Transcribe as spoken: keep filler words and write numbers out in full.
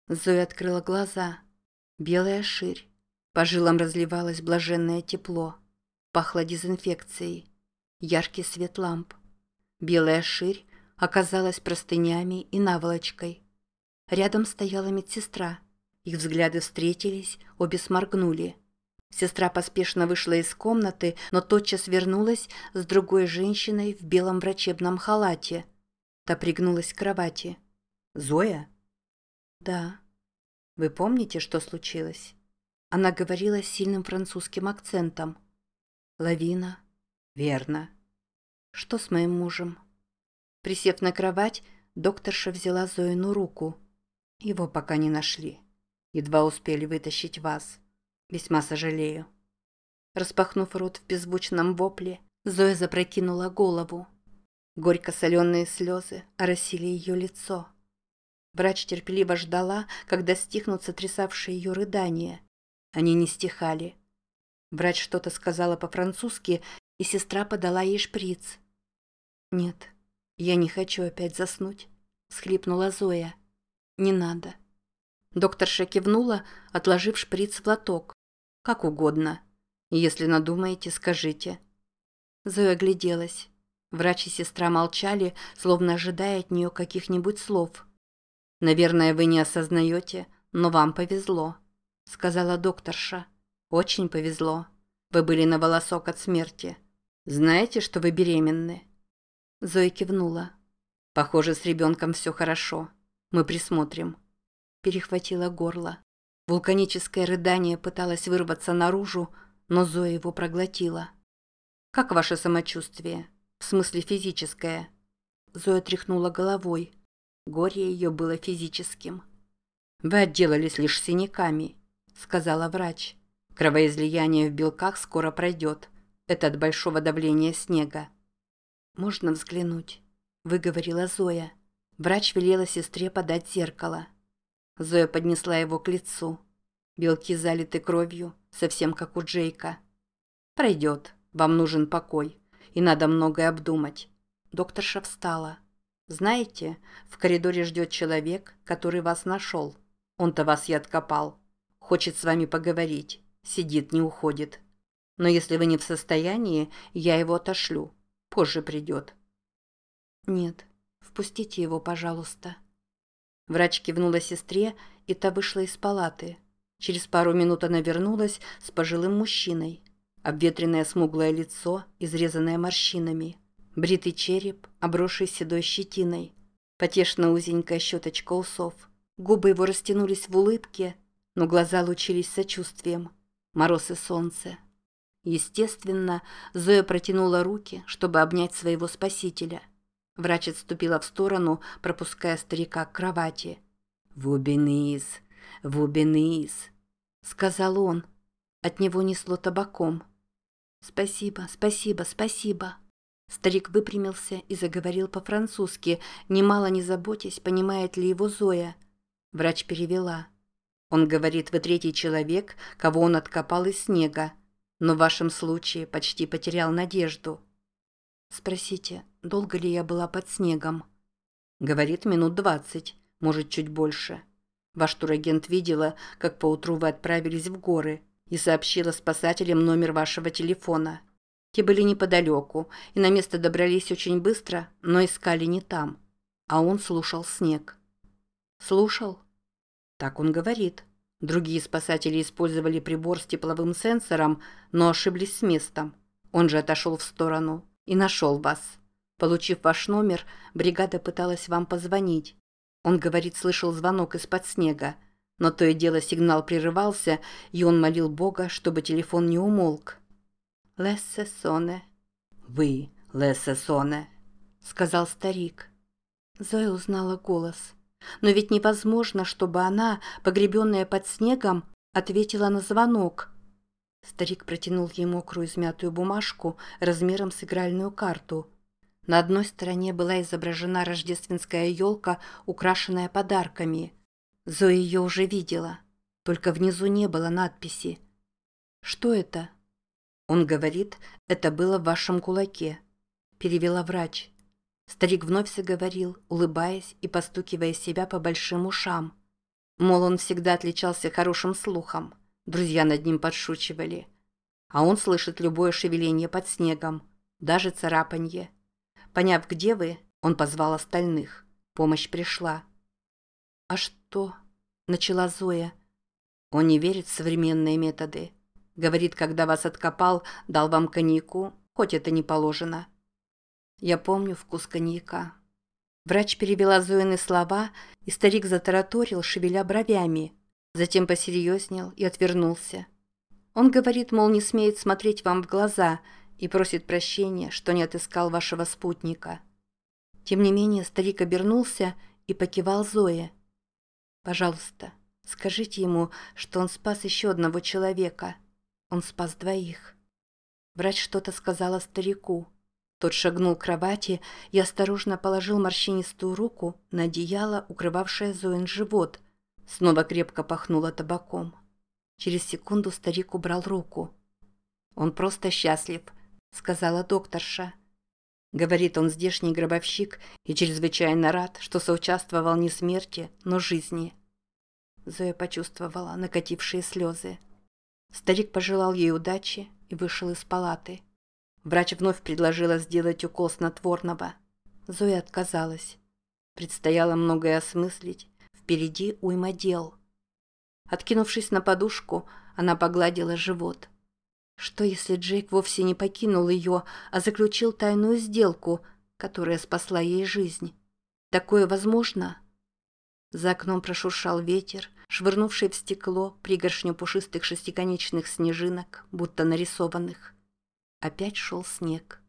Зоя открыла глаза. Белая ширь. По жилам разливалось блаженное тепло. Пахло дезинфекцией. Яркий свет ламп. Белая ширь оказалась простынями и наволочкой. Рядом стояла медсестра. Их взгляды встретились, обе сморгнули. Сестра поспешно вышла из комнаты, но тотчас вернулась с другой женщиной в белом врачебном халате. Та пригнулась к кровати. «Зоя?» «Да». «Вы помните, что случилось?» Она говорила с сильным французским акцентом. «Лавина». «Верно». «Что с моим мужем?» Присев на кровать, докторша взяла Зоину руку. «Его пока не нашли. Едва успели вытащить вас. Весьма сожалею». Распахнув рот в беззвучном вопле, Зоя запрокинула голову. Горько-соленые слезы оросили ее лицо. Врач терпеливо ждала, когда стихнут сотрясавшие ее рыдания. Они не стихали. Врач что-то сказала по-французски, и сестра подала ей шприц. «Нет, я не хочу опять заснуть», — всхлипнула Зоя. «Не надо». Докторша кивнула, отложив шприц в лоток. «Как угодно. Если надумаете, скажите». Зоя огляделась. Врач и сестра молчали, словно ожидая от нее каких-нибудь слов. «Наверное, вы не осознаете, но вам повезло», — сказала докторша. «Очень повезло. Вы были на волосок от смерти. Знаете, что вы беременны?» Зоя кивнула. «Похоже, с ребенком все хорошо. Мы присмотрим». Перехватило горло. Вулканическое рыдание пыталось вырваться наружу, но Зоя его проглотила. «Как ваше самочувствие? В смысле физическое?» Зоя тряхнула головой. Горе ее было физическим. «Вы отделались лишь синяками», — сказала врач. «Кровоизлияние в белках скоро пройдет. Это от большого давления снега». «Можно взглянуть?» — выговорила Зоя. Врач велела сестре подать зеркало. Зоя поднесла его к лицу. Белки залиты кровью, совсем как у Джейка. «Пройдет. Вам нужен покой. И надо многое обдумать». Докторша встала. «Знаете, в коридоре ждет человек, который вас нашел. Он-то вас и откопал. Хочет с вами поговорить. Сидит, не уходит. Но если вы не в состоянии, я его отошлю. Позже придет». «Нет, впустите его, пожалуйста». Врач кивнула сестре, и та вышла из палаты. Через пару минут она вернулась с пожилым мужчиной. Обветренное смуглое лицо, изрезанное морщинами. Бритый череп, обросший седой щетиной. Потешно узенькая щеточка усов. Губы его растянулись в улыбке, но глаза лучились сочувствием. Мороз и солнце. Естественно, Зоя протянула руки, чтобы обнять своего спасителя. Врач отступила в сторону, пропуская старика к кровати. «Вубениз, вубениз», — сказал он. От него несло табаком. «Спасибо, спасибо, спасибо». Старик выпрямился и заговорил по-французски, немало не заботясь, понимает ли его Зоя. Врач перевела. «Он говорит, вы третий человек, кого он откопал из снега, но в вашем случае почти потерял надежду». «Спросите, долго ли я была под снегом?» «Говорит, минут двадцать, может, чуть больше. Ваш турагент видела, как поутру вы отправились в горы, и сообщила спасателям номер вашего телефона. Те были неподалеку, и на место добрались очень быстро, но искали не там. А он слушал снег». «Слушал?» «Так он говорит. Другие спасатели использовали прибор с тепловым сенсором, но ошиблись с местом. Он же отошел в сторону и нашел вас. Получив ваш номер, бригада пыталась вам позвонить. Он, говорит, слышал звонок из-под снега, но то и дело сигнал прерывался, и он молил Бога, чтобы телефон не умолк». «Лессе соне». «Вы, лессе соне», — сказал старик. Зоя узнала голос. Но ведь невозможно, чтобы она, погребенная под снегом, ответила на звонок. Старик протянул ей мокрую измятую бумажку размером с игральную карту. На одной стороне была изображена рождественская елка, украшенная подарками. Зоя ее уже видела, только внизу не было надписи. «Что это?» «Он говорит, это было в вашем кулаке», — перевела врач. Старик вновь заговорил, улыбаясь и постукивая себя по большим ушам. Мол, он всегда отличался хорошим слухом. Друзья над ним подшучивали. А он слышит любое шевеление под снегом, даже царапанье. Поняв, где вы, он позвал остальных. Помощь пришла. «А что?» – начала Зоя. «Он не верит в современные методы. Говорит, когда вас откопал, дал вам коньяку, хоть это не положено». Я помню вкус коньяка. Врач перевела Зоины слова, и старик затараторил, шевеля бровями. Затем посерьезнел и отвернулся. Он говорит, мол, не смеет смотреть вам в глаза и просит прощения, что не отыскал вашего спутника. Тем не менее старик обернулся и покивал Зое. «Пожалуйста, скажите ему, что он спас еще одного человека. Он спас двоих». Врач что-то сказала старику. Тот шагнул к кровати и осторожно положил морщинистую руку на одеяло, укрывавшее Зоин живот. Снова крепко пахнуло табаком. Через секунду старик убрал руку. «Он просто счастлив», — сказала докторша. Говорит, он здешний гробовщик и чрезвычайно рад, что соучаствовал не смерти, но жизни. Зоя почувствовала накатившие слезы. Старик пожелал ей удачи и вышел из палаты. Врач вновь предложила сделать укол снотворного. Зоя отказалась. Предстояло многое осмыслить, впереди уйма дел. Откинувшись на подушку, она погладила живот. Что, если Джейк вовсе не покинул ее, а заключил тайную сделку, которая спасла ей жизнь? Такое возможно? За окном прошуршал ветер, швырнувший в стекло пригоршню пушистых шестиконечных снежинок, будто нарисованных. Опять шел снег.